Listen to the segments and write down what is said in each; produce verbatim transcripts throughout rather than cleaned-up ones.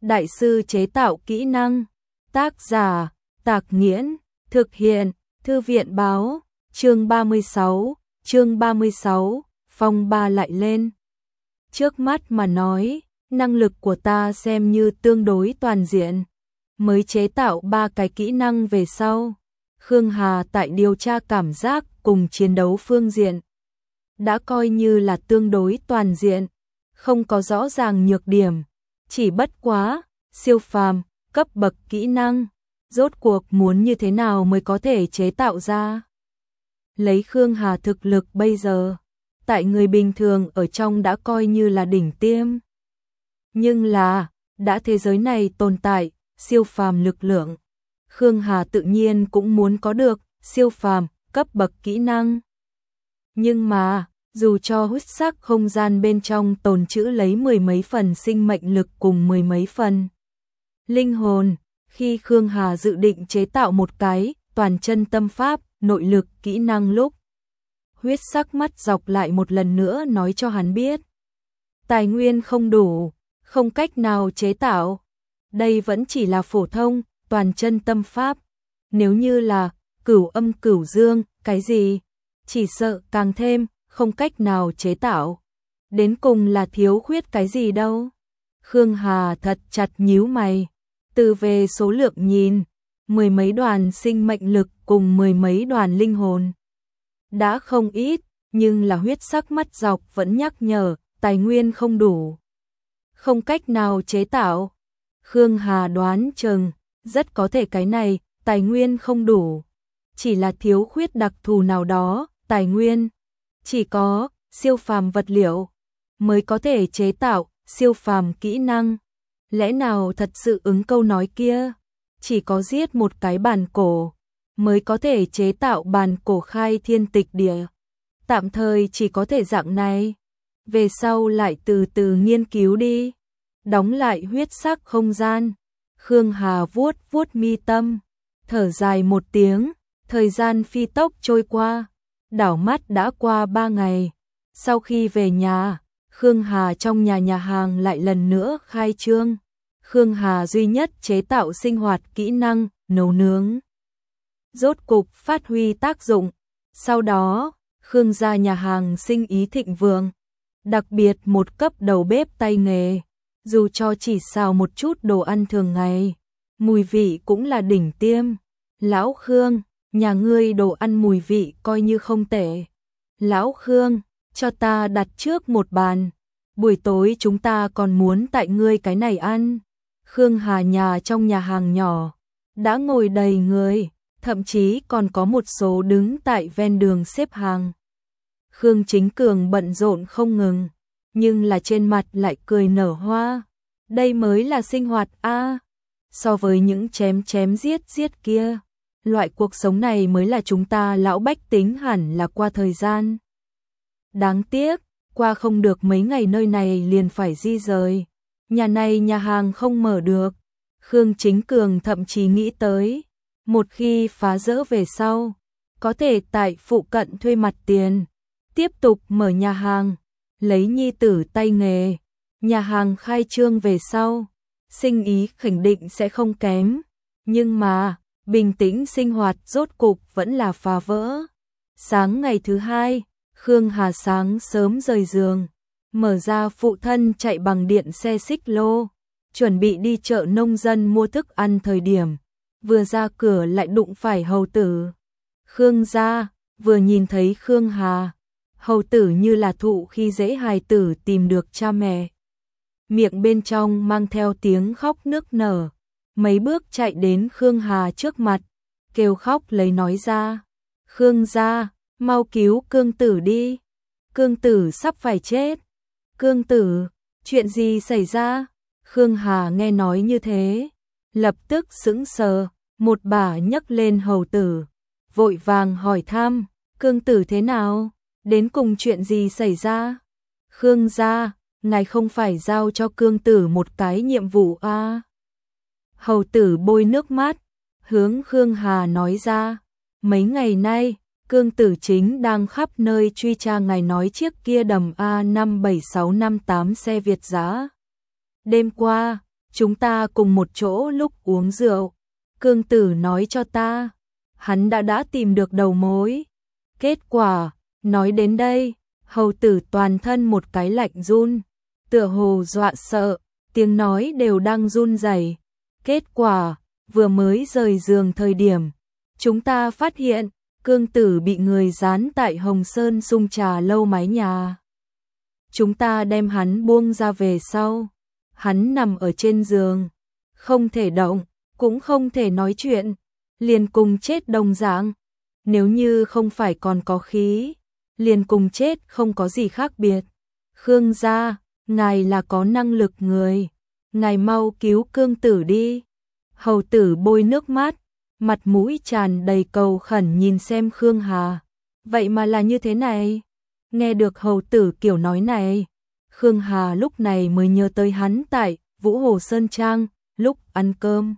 Đại sư chế tạo kỹ năng. Tác giả, Tạc Nghiễn, thực hiện, Thư viện báo, chương ba mươi sáu, chương ba mươi sáu, phong ba lại lên. Trước mắt mà nói, năng lực của ta xem như tương đối toàn diện, mới chế tạo ba cái kỹ năng về sau. Khương Hà tại điều tra cảm giác cùng chiến đấu phương diện đã coi như là tương đối toàn diện, không có rõ ràng nhược điểm, chỉ bất quá, siêu phàm, cấp bậc kỹ năng, rốt cuộc muốn như thế nào mới có thể chế tạo ra. Lấy Khương Hà thực lực bây giờ, tại người bình thường ở trong đã coi như là đỉnh tiêm. Nhưng là, đã thế giới này tồn tại, siêu phàm lực lượng. Khương Hà tự nhiên cũng muốn có được, siêu phàm, cấp bậc kỹ năng. Nhưng mà, dù cho huyết sắc không gian bên trong tồn trữ lấy mười mấy phần sinh mệnh lực cùng mười mấy phần linh hồn, khi Khương Hà dự định chế tạo một cái toàn chân tâm pháp, nội lực kỹ năng lúc, huyết sắc mắt dọc lại một lần nữa nói cho hắn biết. Tài nguyên không đủ, không cách nào chế tạo. Đây vẫn chỉ là phổ thông, toàn chân tâm pháp. Nếu như là cửu âm cửu dương, cái gì? Chỉ sợ càng thêm, không cách nào chế tạo. Đến cùng là thiếu khuyết cái gì đâu. Khương Hà thật chặt nhíu mày. Từ về số lượng nhìn, mười mấy đoàn sinh mệnh lực cùng mười mấy đoàn linh hồn. Đã không ít, nhưng là huyết sắc mắt dọc vẫn nhắc nhở, tài nguyên không đủ. Không cách nào chế tạo. Khương Hà đoán chừng, rất có thể cái này, tài nguyên không đủ. Chỉ là thiếu khuyết đặc thù nào đó, tài nguyên. Chỉ có, siêu phàm vật liệu, mới có thể chế tạo, siêu phàm kỹ năng. Lẽ nào thật sự ứng câu nói kia, chỉ có giết một cái bàn cổ, mới có thể chế tạo bàn cổ khai thiên tịch địa. Tạm thời chỉ có thể dạng này, về sau lại từ từ nghiên cứu đi. Đóng lại huyết sắc không gian, Khương Hà vuốt vuốt mi tâm, thở dài một tiếng, thời gian phi tốc trôi qua, đảo mắt đã qua ba ngày. Sau khi về nhà, Khương Hà trong nhà nhà hàng lại lần nữa khai trương. Khương Hà duy nhất chế tạo sinh hoạt kỹ năng, nấu nướng. Rốt cục phát huy tác dụng. Sau đó, Khương gia nhà hàng sinh ý thịnh vượng. Đặc biệt một cấp đầu bếp tay nghề. Dù cho chỉ xào một chút đồ ăn thường ngày, mùi vị cũng là đỉnh tiêm. Lão Khương, nhà ngươi đồ ăn mùi vị coi như không tệ. Lão Khương, cho ta đặt trước một bàn. Buổi tối chúng ta còn muốn tại ngươi cái này ăn. Khương Hà nhà trong nhà hàng nhỏ, đã ngồi đầy người, thậm chí còn có một số đứng tại ven đường xếp hàng. Khương Chính Cường bận rộn không ngừng, nhưng là trên mặt lại cười nở hoa. Đây mới là sinh hoạt a, à, so với những chém chém giết giết kia, loại cuộc sống này mới là chúng ta lão bách tính hẳn là qua thời gian. Đáng tiếc, qua không được mấy ngày nơi này liền phải di rời. Nhà này nhà hàng không mở được. Khương Chính Cường thậm chí nghĩ tới, một khi phá rỡ về sau, có thể tại phụ cận thuê mặt tiền, tiếp tục mở nhà hàng, lấy nhi tử tay nghề. Nhà hàng khai trương về sau, sinh ý khẳng định sẽ không kém. Nhưng mà, bình tĩnh sinh hoạt rốt cục vẫn là phá vỡ. Sáng ngày thứ hai, Khương Hà sáng sớm rời giường, mở ra phụ thân chạy bằng điện xe xích lô, chuẩn bị đi chợ nông dân mua thức ăn thời điểm, vừa ra cửa lại đụng phải hầu tử. Khương gia, vừa nhìn thấy Khương Hà, hầu tử như là thụ khi dễ hài tử tìm được cha mẹ. Miệng bên trong mang theo tiếng khóc nức nở, mấy bước chạy đến Khương Hà trước mặt, kêu khóc lấy nói ra. Khương gia, mau cứu Cương Tử đi, Cương Tử sắp phải chết. Cương Tử, chuyện gì xảy ra? Khương Hà nghe nói như thế, lập tức sững sờ, một bà nhấc lên hầu tử, vội vàng hỏi thăm, Cương Tử thế nào? Đến cùng chuyện gì xảy ra? Khương gia, ngài không phải giao cho Cương Tử một cái nhiệm vụ à? Hầu tử bôi nước mắt, hướng Khương Hà nói ra, mấy ngày nay, Cương Tử chính đang khắp nơi truy tra ngài nói chiếc kia đầm A năm bảy sáu năm tám xe Việt giã. Đêm qua, chúng ta cùng một chỗ lúc uống rượu, Cương Tử nói cho ta, hắn đã đã tìm được đầu mối. Kết quả, nói đến đây, hầu tử toàn thân một cái lạnh run, tựa hồ dọa sợ, tiếng nói đều đang run rẩy. Kết quả, vừa mới rời giường thời điểm, chúng ta phát hiện, Cương Tử bị người dán tại Hồng Sơn Sung Trà Lâu mái nhà. Chúng ta đem hắn buông ra về sau, hắn nằm ở trên giường, không thể động, cũng không thể nói chuyện, liền cùng chết đồng dạng. Nếu như không phải còn có khí, liền cùng chết không có gì khác biệt. Khương gia, ngài là có năng lực người, ngài mau cứu Cương Tử đi. Hầu tử bôi nước mắt, mặt mũi tràn đầy cầu khẩn nhìn xem Khương Hà. Vậy mà là như thế này. Nghe được hầu tử kiểu nói này, Khương Hà lúc này mới nhớ tới hắn tại Vũ Hồ Sơn Trang, lúc ăn cơm.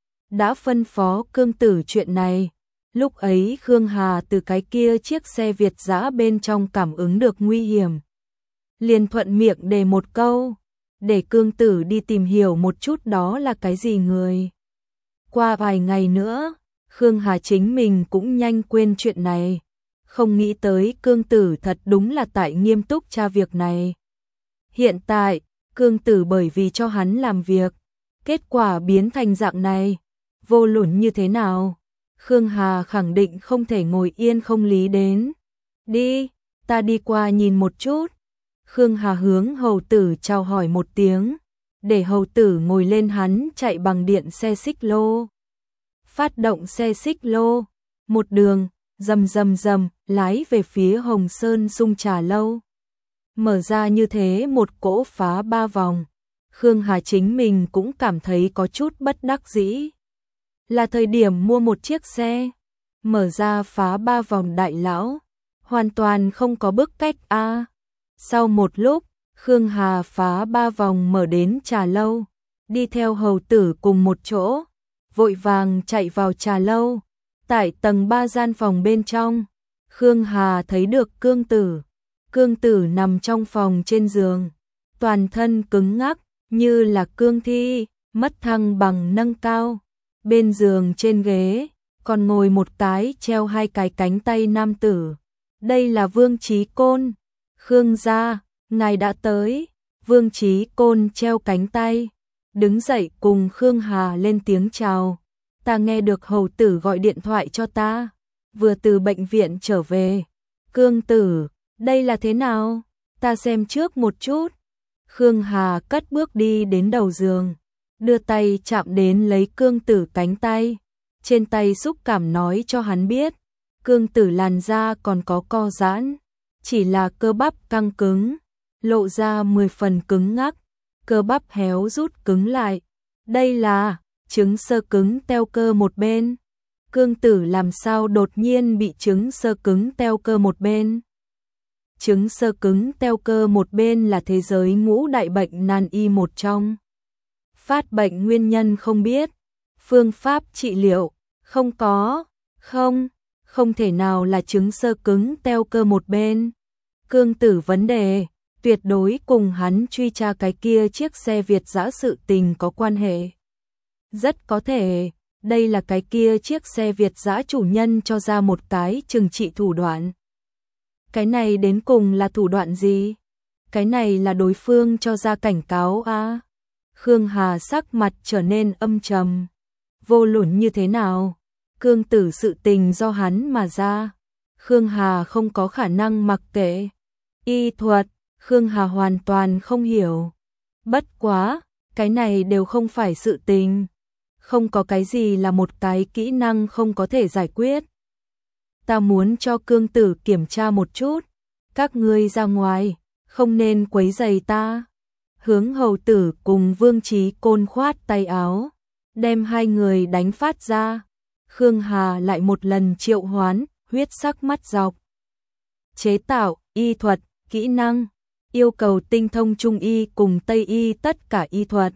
Đã phân phó Cương Tử chuyện này. Lúc ấy Khương Hà từ cái kia chiếc xe Việt dã bên trong cảm ứng được nguy hiểm. Liền thuận miệng đề một câu, để Cương Tử đi tìm hiểu một chút đó là cái gì người. Qua vài ngày nữa, Khương Hà chính mình cũng nhanh quên chuyện này. Không nghĩ tới Cương Tử thật đúng là tại nghiêm túc tra việc này. Hiện tại, Cương Tử bởi vì cho hắn làm việc, kết quả biến thành dạng này, vô luận như thế nào, Khương Hà khẳng định không thể ngồi yên không lý đến. Đi, ta đi qua nhìn một chút. Khương Hà hướng hầu tử chào hỏi một tiếng, để hầu tử ngồi lên hắn chạy bằng điện xe xích lô. Phát động xe xích lô, một đường, rầm rầm rầm, lái về phía Hồng Sơn Sung Trà Lâu. Mở ra như thế một cỗ phá ba vòng, Khương Hà chính mình cũng cảm thấy có chút bất đắc dĩ. Là thời điểm mua một chiếc xe, mở ra phá ba vòng đại lão, hoàn toàn không có bức cách a. À. Sau một lúc, Khương Hà phá ba vòng mở đến trà lâu, đi theo hầu tử cùng một chỗ, vội vàng chạy vào trà lâu. Tại tầng ba gian phòng bên trong, Khương Hà thấy được Cương Tử. Cương Tử nằm trong phòng trên giường, toàn thân cứng ngắc, như là cương thi, mất thăng bằng nâng cao. Bên giường trên ghế, còn ngồi một cái treo hai cái cánh tay nam tử. Đây là Vương Chí Côn. Khương gia, ngài đã tới. Vương Chí Côn treo cánh tay, đứng dậy cùng Khương Hà lên tiếng chào. Ta nghe được hầu tử gọi điện thoại cho ta, vừa từ bệnh viện trở về. Cương Tử, đây là thế nào? Ta xem trước một chút. Khương Hà cất bước đi đến đầu giường, đưa tay chạm đến lấy Cương Tử cánh tay, trên tay xúc cảm nói cho hắn biết, Cương Tử làn da còn có co giãn, chỉ là cơ bắp căng cứng, lộ ra mười phần cứng ngắc, cơ bắp héo rút cứng lại. Đây là chứng xơ cứng teo cơ một bên. Cương Tử làm sao đột nhiên bị chứng xơ cứng teo cơ một bên? Chứng xơ cứng teo cơ một bên là thế giới ngũ đại bệnh nan y một trong. Phát bệnh nguyên nhân không biết, phương pháp trị liệu không có, không, không thể nào là chứng xơ cứng teo cơ một bên. Cương Tử vấn đề tuyệt đối cùng hắn truy tra cái kia chiếc xe Việt dã sự tình có quan hệ. Rất có thể, đây là cái kia chiếc xe Việt dã chủ nhân cho ra một cái trừng trị thủ đoạn. Cái này đến cùng là thủ đoạn gì? Cái này là đối phương cho ra cảnh cáo à? Khương Hà sắc mặt trở nên âm trầm. Vô luận như thế nào, Cương Tử sự tình do hắn mà ra, Khương Hà không có khả năng mặc kệ. Y thuật, Khương Hà hoàn toàn không hiểu. Bất quá, cái này đều không phải sự tình. Không có cái gì là một cái kỹ năng không có thể giải quyết. Ta muốn cho Cương Tử kiểm tra một chút. Các ngươi ra ngoài, không nên quấy rầy ta. Hướng hầu tử cùng Vương Chí Côn khoát tay áo, đem hai người đánh phát ra. Khương Hà lại một lần triệu hoán, huyết sắc mắt dọc. Chế tạo, y thuật, kỹ năng, yêu cầu tinh thông trung y cùng tây y tất cả y thuật.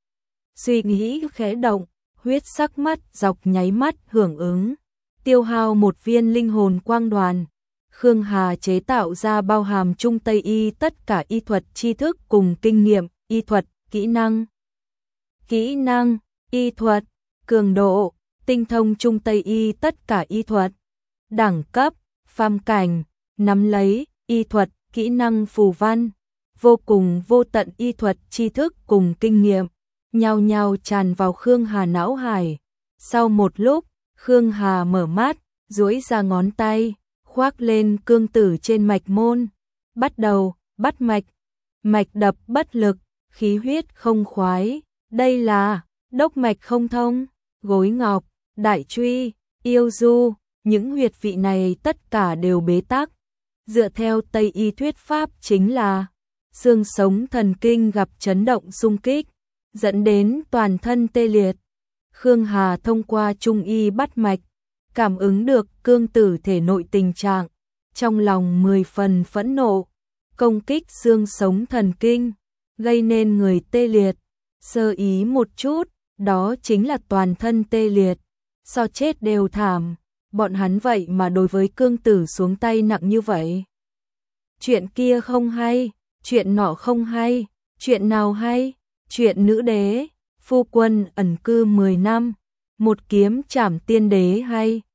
Suy nghĩ khẽ động, huyết sắc mắt dọc nháy mắt hưởng ứng, tiêu hao một viên linh hồn quang đoàn. Khương Hà chế tạo ra bao hàm trung tây y tất cả y thuật tri thức cùng kinh nghiệm, y thuật, kỹ năng. Kỹ năng, y thuật, cường độ, tinh thông trung tây y tất cả y thuật. Đẳng cấp, phàm cảnh, nắm lấy, y thuật, kỹ năng phù văn. Vô cùng vô tận y thuật tri thức cùng kinh nghiệm, nhao nhao tràn vào Khương Hà não hải. Sau một lúc, Khương Hà mở mắt, duỗi ra ngón tay, khoác lên cương tử trên mạch môn. Bắt đầu, bắt mạch, mạch đập bất lực, khí huyết không khoái. Đây là đốc mạch không thông, gối ngọc, đại truy, yêu du, những huyệt vị này tất cả đều bế tắc. Dựa theo Tây y thuyết pháp chính là xương sống thần kinh gặp chấn động xung kích, dẫn đến toàn thân tê liệt. Khương Hà thông qua trung y bắt mạch, cảm ứng được cương tử thể nội tình trạng, trong lòng mười phần phẫn nộ, công kích xương sống thần kinh, gây nên người tê liệt. Sơ ý một chút, đó chính là toàn thân tê liệt, so chết đều thảm. Bọn hắn vậy mà đối với cương tử xuống tay nặng như vậy. Chuyện kia không hay, chuyện nọ không hay, chuyện nào hay? Chuyện nữ đế, phu quân ẩn cư mười năm, một kiếm trảm tiên đế hay.